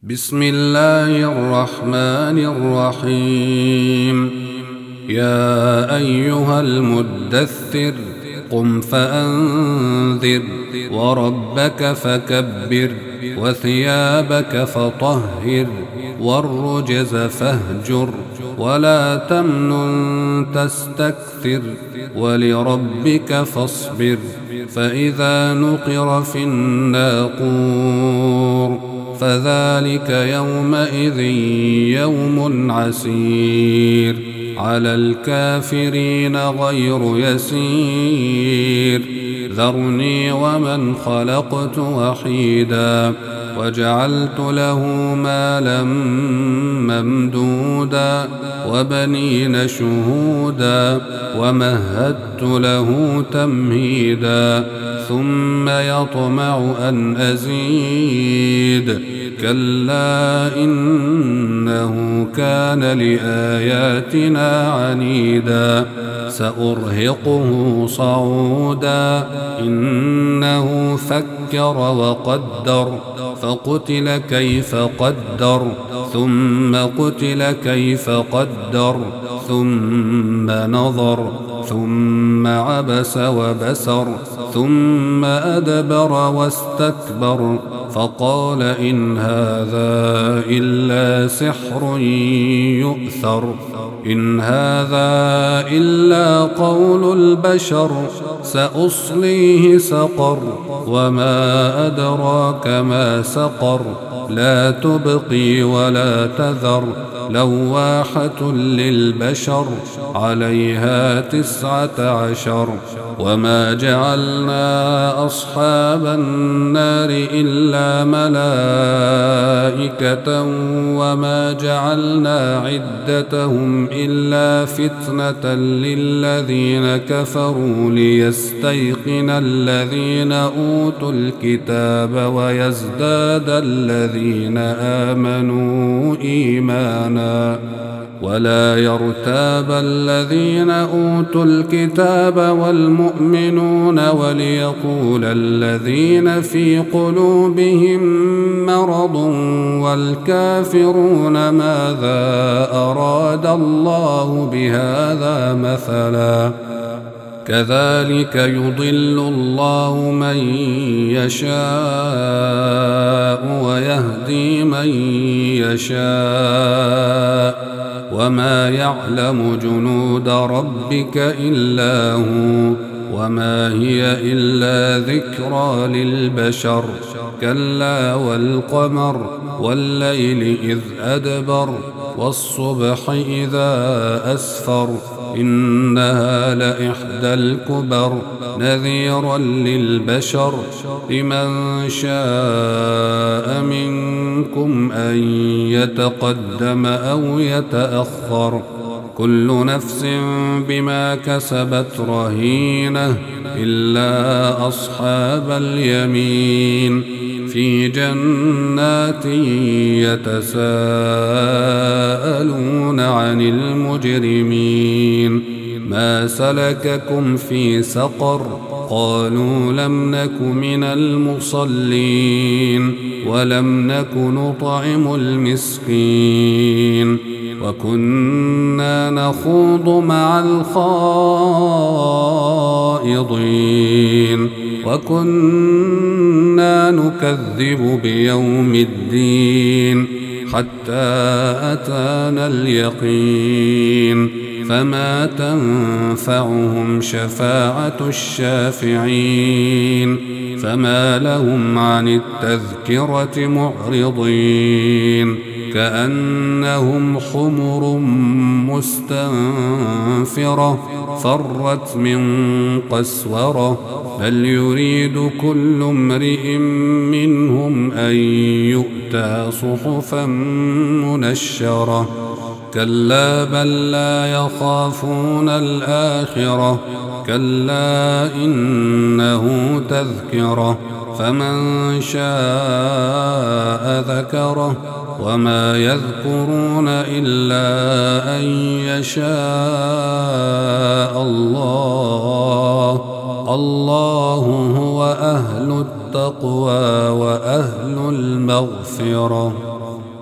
بسم الله الرحمن الرحيم. يا أيها المدثر قم فأنذر وربك فكبر وثيابك فطهر والرجز فاهجر ولا تمنن تستكثر ولربك فاصبر فإذا نقر في الناقور فذلك يومئذ يوم عسير على الكافرين غير يسير. ذرني ومن خلقت وحيدا وجعلت له مالا ممدودا وبنين شهودا ومهدت له تمهيدا ثم يطمع أن أزيد كلا إنه كان لآياتنا عنيدا سأرهقه صعودا إنه فكر وقدر فقتل كيف قدر ثم قتل كيف قدر ثم نظر ثم عبس وبسر ثم أدبر واستكبر فقال إن هذا إلا سحر يؤثر إن هذا إلا قول البشر سأصليه سقر وما أدراك ما سقر لا تبقي ولا تذر لواحة للبشر عليها 19 وما جعلنا أصحاب النار إلا ملائكة وما جعلنا عدتهم إلا فتنة للذين كفروا ليستيقن الذين أوتوا الكتاب ويزداد الذين آمنوا إيمانا ولا يرتاب الذين أوتوا الكتاب والمؤمنون وليقول الذين في قلوبهم مرض والكافرون ماذا أراد الله بهذا مثلا كذلك يضل الله من يشاء ويهدي من يشاء وما يعلم جنود ربك إلا هو وما هي إلا ذكرى للبشر كلا والقمر والليل إذ أدبر والصبح إذا أسفر إنها لإحدى الكبر نذيرا للبشر لمن شاء منكم أن يتقدم أو يتأخر كل نفس بما كسبت رهينة إلا أصحاب اليمين في جنات يتساءلون عن المجرمين ما سلككم في سقر قالوا لم نك من المصلين ولم نك نطعم المسكين وكنا نخوض مع الخائضين وكنا نكذب بيوم الدين حتى أتانا اليقين فما تنفعهم شفاعة الشافعين فما لهم عن التذكرة معرضين كأنهم حمر مستنفرة فرت من قسورة بل يريد كل امرئ منهم أن يؤتى صحفا منشرة كلا بل لا يخافون الآخرة كلا إنه تذكرة فمن شاء ذكره وما يذكرون إلا أن يشاء الله هو أهل التقوى وأهل المغفرة.